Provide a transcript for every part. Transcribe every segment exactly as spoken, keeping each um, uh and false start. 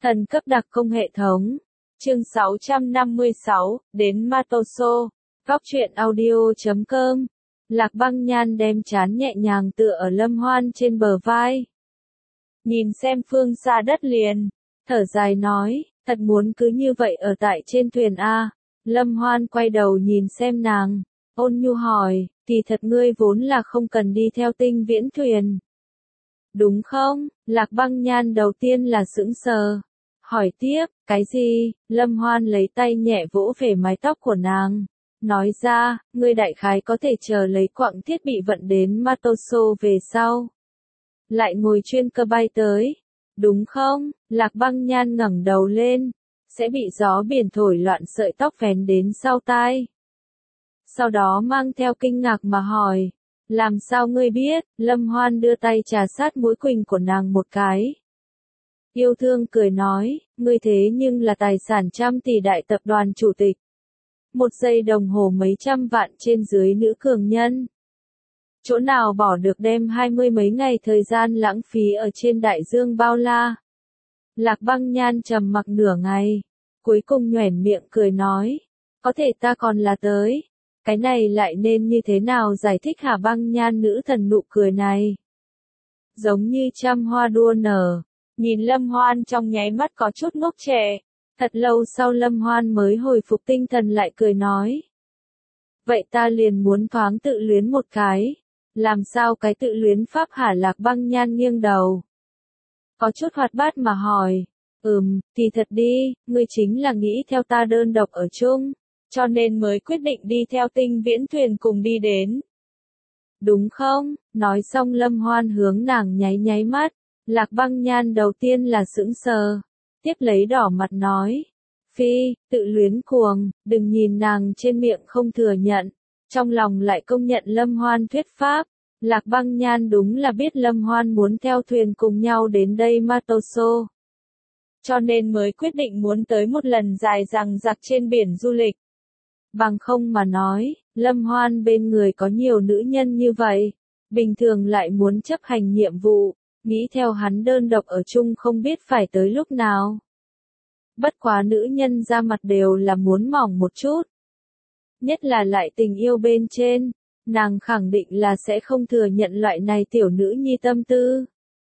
Thần cấp đặc công hệ thống. Chương sáu trăm năm mươi sáu, đến Matoso. Góc truyện audio chấm com. Lạc Băng Nhan đem trán nhẹ nhàng tựa ở Lâm Hoan trên bờ vai. Nhìn xem phương xa đất liền, thở dài nói, thật muốn cứ như vậy ở tại trên thuyền a. Lâm Hoan quay đầu nhìn xem nàng, ôn nhu hỏi, thì thật ngươi vốn là không cần đi theo tinh viễn thuyền. Đúng không? Lạc Băng Nhan đầu tiên là sững sờ. Hỏi tiếp, cái gì? Lâm Hoan lấy tay nhẹ vỗ về mái tóc của nàng. Nói ra, ngươi đại khái có thể chờ lấy quặng thiết bị vận đến Matoso về sau. Lại ngồi chuyên cơ bay tới. Đúng không? Lạc Băng Nhan ngẩng đầu lên. Sẽ bị gió biển thổi loạn sợi tóc vén đến sau tai. Sau đó mang theo kinh ngạc mà hỏi. Làm sao ngươi biết? Lâm Hoan đưa tay trà sát mũi quỳnh của nàng một cái. Yêu thương cười nói, ngươi thế nhưng là tài sản trăm tỷ đại tập đoàn chủ tịch. Một giây đồng hồ mấy trăm vạn trên dưới nữ cường nhân. Chỗ nào bỏ được đem hai mươi mấy ngày thời gian lãng phí ở trên đại dương bao la. Lạc Băng Nhan trầm mặc nửa ngày, cuối cùng nhoẻn miệng cười nói, có thể ta còn là tới. Cái này lại nên như thế nào giải thích hả? Băng Nhan nữ thần nụ cười này? Giống như trăm hoa đua nở. Nhìn Lâm Hoan trong nháy mắt có chút ngốc trẻ. Thật lâu sau Lâm Hoan mới hồi phục tinh thần lại cười nói. Vậy ta liền muốn thoáng tự luyến một cái. Làm sao cái tự luyến pháp hả? Lạc Băng Nhan nghiêng đầu. Có chút hoạt bát mà hỏi. Ừm, thì thật đi, ngươi chính là nghĩ theo ta đơn độc ở chung. Cho nên mới quyết định đi theo tinh viễn thuyền cùng đi đến. Đúng không? Nói xong Lâm Hoan hướng nàng nháy nháy mắt. Lạc Băng Nhan đầu tiên là sững sờ. Tiếp lấy đỏ mặt nói. Phi, tự luyến cuồng, đừng nhìn nàng trên miệng không thừa nhận. Trong lòng lại công nhận Lâm Hoan thuyết pháp. Lạc Băng Nhan đúng là biết Lâm Hoan muốn theo thuyền cùng nhau đến đây Matoso. Cho nên mới quyết định muốn tới một lần dài dằng dặc trên biển du lịch. Bằng không mà nói, Lâm Hoan bên người có nhiều nữ nhân như vậy, bình thường lại muốn chấp hành nhiệm vụ, nghĩ theo hắn đơn độc ở chung không biết phải tới lúc nào. Bất quá nữ nhân ra mặt đều là muốn mỏng một chút. Nhất là lại tình yêu bên trên, nàng khẳng định là sẽ không thừa nhận loại này tiểu nữ nhi tâm tư.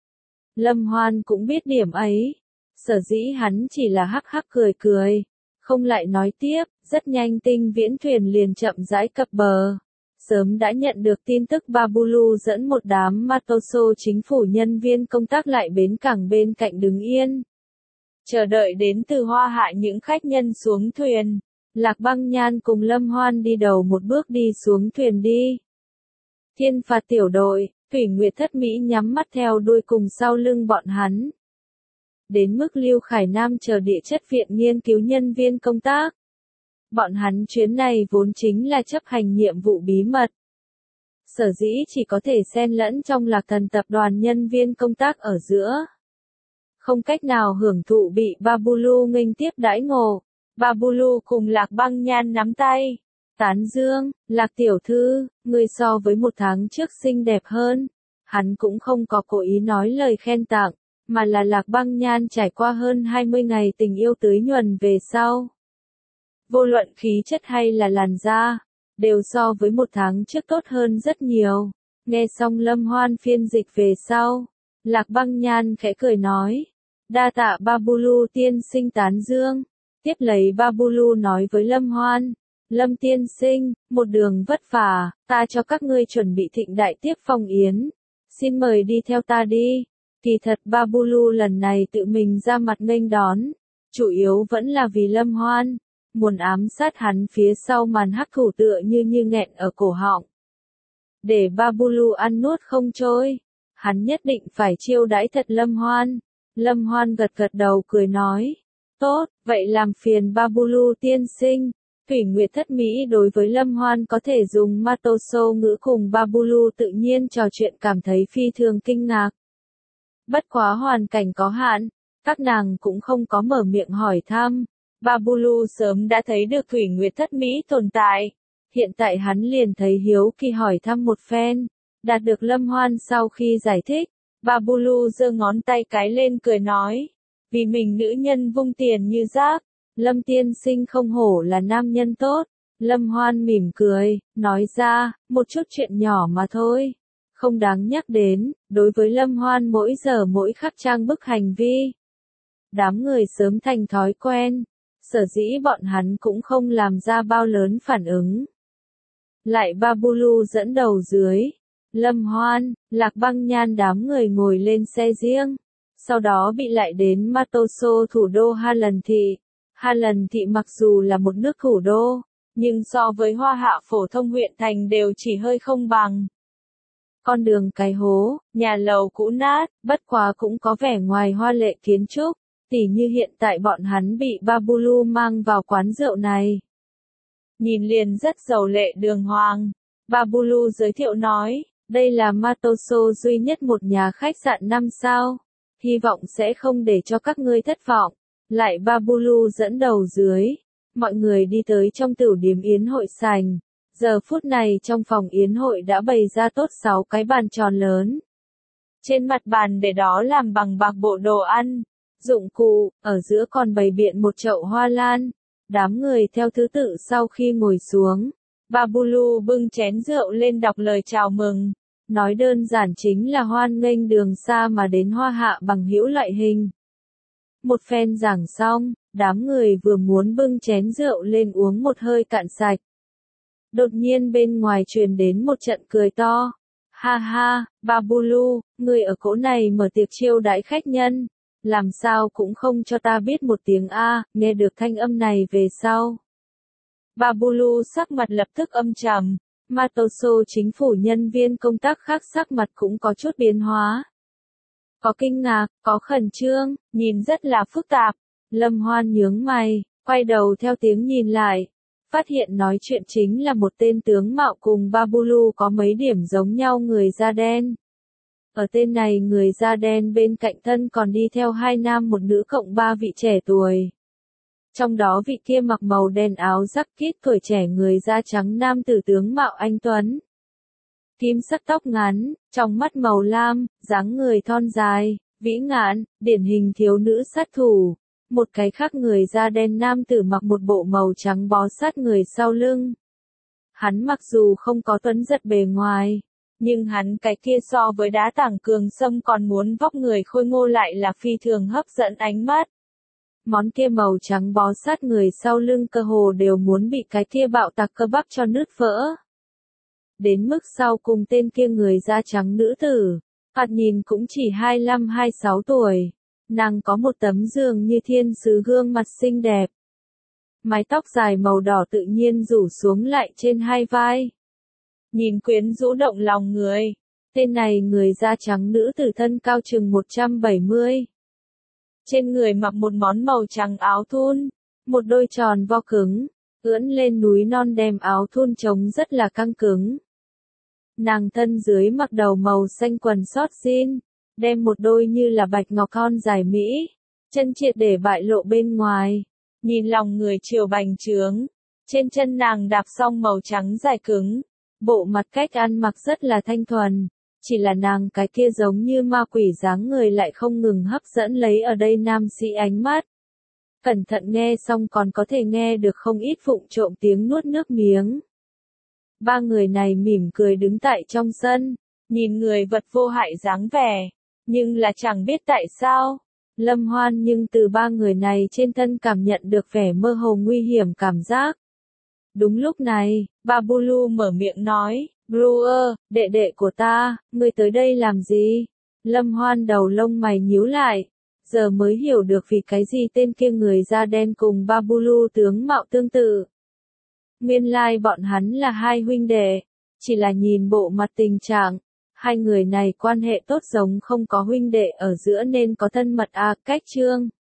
Lâm Hoan cũng biết điểm ấy, sở dĩ hắn chỉ là hắc hắc cười cười. Không lại nói tiếp, rất nhanh tinh viễn thuyền liền chậm rãi cập bờ. Sớm đã nhận được tin tức Babulu dẫn một đám Matoso chính phủ nhân viên công tác lại bến cảng bên cạnh đứng yên. Chờ đợi đến từ Hoa Hạ những khách nhân xuống thuyền. Lạc Băng Nhan cùng Lâm Hoan đi đầu một bước đi xuống thuyền đi. Thiên phạt tiểu đội, Thủy Nguyệt Thất Mỹ nhắm mắt theo đuôi cùng sau lưng bọn hắn. Đến mức Lưu Khải Nam chờ địa chất viện nghiên cứu nhân viên công tác. Bọn hắn chuyến này vốn chính là chấp hành nhiệm vụ bí mật. Sở dĩ chỉ có thể xen lẫn trong Lạc Thần tập đoàn nhân viên công tác ở giữa. Không cách nào hưởng thụ bị Babulu nghênh tiếp đãi ngộ. Babulu cùng Lạc Băng Nhan nắm tay. Tán dương, Lạc tiểu thư, người so với một tháng trước xinh đẹp hơn. Hắn cũng không có cố ý nói lời khen tặng. Mà là Lạc Băng Nhan trải qua hơn hai mươi ngày tình yêu tưới nhuần về sau. Vô luận khí chất hay là làn da, đều so với một tháng trước tốt hơn rất nhiều. Nghe xong Lâm Hoan phiên dịch về sau, Lạc Băng Nhan khẽ cười nói. Đa tạ Babulu tiên sinh tán dương. Tiếp lấy Babulu nói với Lâm Hoan. Lâm tiên sinh, một đường vất vả, ta cho các ngươi chuẩn bị thịnh đại tiếp phong yến. Xin mời đi theo ta đi. Kỳ thật Babulu lần này tự mình ra mặt nghênh đón, chủ yếu vẫn là vì Lâm Hoan, muốn ám sát hắn phía sau màn hắc thủ tựa như như nghẹn ở cổ họng. Để Babulu ăn nuốt không trôi, hắn nhất định phải chiêu đãi thật Lâm Hoan. Lâm Hoan gật gật đầu cười nói, tốt, vậy làm phiền Babulu tiên sinh. Thủy Nguyệt Thất Mỹ đối với Lâm Hoan có thể dùng Matoso ngữ cùng Babulu tự nhiên trò chuyện cảm thấy phi thường kinh ngạc. Bất quá hoàn cảnh có hạn, các nàng cũng không có mở miệng hỏi thăm. Babulu sớm đã thấy được Thủy Nguyệt Thất Mỹ tồn tại. Hiện tại hắn liền thấy hiếu kỳ hỏi thăm một phen. Đạt được Lâm Hoan sau khi giải thích, Babulu giơ ngón tay cái lên cười nói. vì mình nữ nhân vung tiền như rác. Lâm tiên sinh không hổ là nam nhân tốt. Lâm Hoan mỉm cười, nói ra, một chút chuyện nhỏ mà thôi. Không đáng nhắc đến, đối với Lâm Hoan mỗi giờ mỗi khắc trang bức hành vi. Đám người sớm thành thói quen, sở dĩ bọn hắn cũng không làm ra bao lớn phản ứng. Lại Babulu dẫn đầu dưới, Lâm Hoan, Lạc Băng Nhan đám người ngồi lên xe riêng, sau đó bị lại đến Matoso thủ đô Ha Lần Thị. Ha Lần Thị mặc dù là một nước thủ đô, nhưng so với Hoa Hạ phổ thông huyện thành đều chỉ hơi không bằng. Con đường cái hố, nhà lầu cũ nát, bất quá cũng có vẻ ngoài hoa lệ kiến trúc, tỉ như hiện tại bọn hắn bị Babulu mang vào quán rượu này. Nhìn liền rất giàu lệ đường hoàng. Babulu giới thiệu nói, đây là Matoso duy nhất một nhà khách sạn năm sao. Hy vọng sẽ không để cho các ngươi thất vọng. Lại Babulu dẫn đầu dưới. Mọi người đi tới trong tửu điếm yến hội sành. Giờ phút này trong phòng yến hội đã bày ra tốt sáu cái bàn tròn lớn. Trên mặt bàn để đó làm bằng bạc bộ đồ ăn, dụng cụ, ở giữa còn bày biện một chậu hoa lan. Đám người theo thứ tự sau khi ngồi xuống, Babulu bưng chén rượu lên đọc lời chào mừng. Nói đơn giản chính là hoan nghênh đường xa mà đến Hoa Hạ bằng hữu loại hình. Một phen giảng xong, đám người vừa muốn bưng chén rượu lên uống một hơi cạn sạch. Đột nhiên bên ngoài truyền đến một trận cười to. Ha ha, Babulu, người ở cỗ này mở tiệc chiêu đãi khách nhân. Làm sao cũng không cho ta biết một tiếng A, nghe được thanh âm này về sau. Babulu sắc mặt lập tức âm trầm. Matoso chính phủ nhân viên công tác khác sắc mặt cũng có chút biến hóa. Có kinh ngạc, có khẩn trương, nhìn rất là phức tạp. Lâm Hoan nhướng mày, quay đầu theo tiếng nhìn lại. Phát hiện nói chuyện chính là một tên tướng mạo cùng Babulu có mấy điểm giống nhau người da đen. Ở tên này người da đen bên cạnh thân còn đi theo hai nam một nữ cộng ba vị trẻ tuổi. Trong đó vị kia mặc màu đen áo jacket tuổi trẻ người da trắng nam tử tướng mạo anh tuấn. Kim sắc tóc ngắn, trong mắt màu lam, dáng người thon dài, vĩ ngạn, điển hình thiếu nữ sát thủ. Một cái khác người da đen nam tử mặc một bộ màu trắng bó sát người sau lưng. Hắn mặc dù không có tuấn giật bề ngoài, nhưng hắn cái kia so với đá tảng cường sâm còn muốn vóc người khôi ngô lại là phi thường hấp dẫn ánh mắt. Món kia màu trắng bó sát người sau lưng cơ hồ đều muốn bị cái kia bạo tạc cơ bắp cho nứt vỡ. Đến mức sau cùng tên kia người da trắng nữ tử, thoạt nhìn cũng chỉ hai mươi lăm hai mươi sáu tuổi. Nàng có một tấm dường như thiên sứ gương mặt xinh đẹp. Mái tóc dài màu đỏ tự nhiên rủ xuống lại trên hai vai. Nhìn quyến rũ động lòng người. Tên này người da trắng nữ tử thân cao chừng một trăm bảy mươi. Trên người mặc một món màu trắng áo thun. Một đôi tròn vo cứng. Ưỡn lên núi non đem áo thun trông rất là căng cứng. Nàng thân dưới mặc đầu màu xanh quần sót jean. Đem một đôi như là bạch ngọc thon dài mỹ, chân triệt để bại lộ bên ngoài, nhìn lòng người chiều bành trướng. Trên chân nàng đạp song màu trắng dài cứng, bộ mặt cách ăn mặc rất là thanh thuần, chỉ là nàng cái kia giống như ma quỷ dáng người lại không ngừng hấp dẫn lấy ở đây nam sĩ ánh mắt. Cẩn thận nghe xong còn có thể nghe được không ít vụng trộm tiếng nuốt nước miếng. Ba người này mỉm cười đứng tại trong sân, nhìn người vật vô hại dáng vẻ. Nhưng là chẳng biết tại sao, Lâm Hoan nhưng từ ba người này trên thân cảm nhận được vẻ mơ hồ nguy hiểm cảm giác. Đúng lúc này, Babulu mở miệng nói, Brewer, đệ đệ của ta, ngươi tới đây làm gì? Lâm Hoan đầu lông mày nhíu lại, giờ mới hiểu được vì cái gì tên kia người da đen cùng Babulu tướng mạo tương tự. Nguyên lai bọn hắn là hai huynh đệ, chỉ là nhìn bộ mặt tình trạng. Hai người này quan hệ tốt giống không có huynh đệ ở giữa nên có thân mật à, cách chương.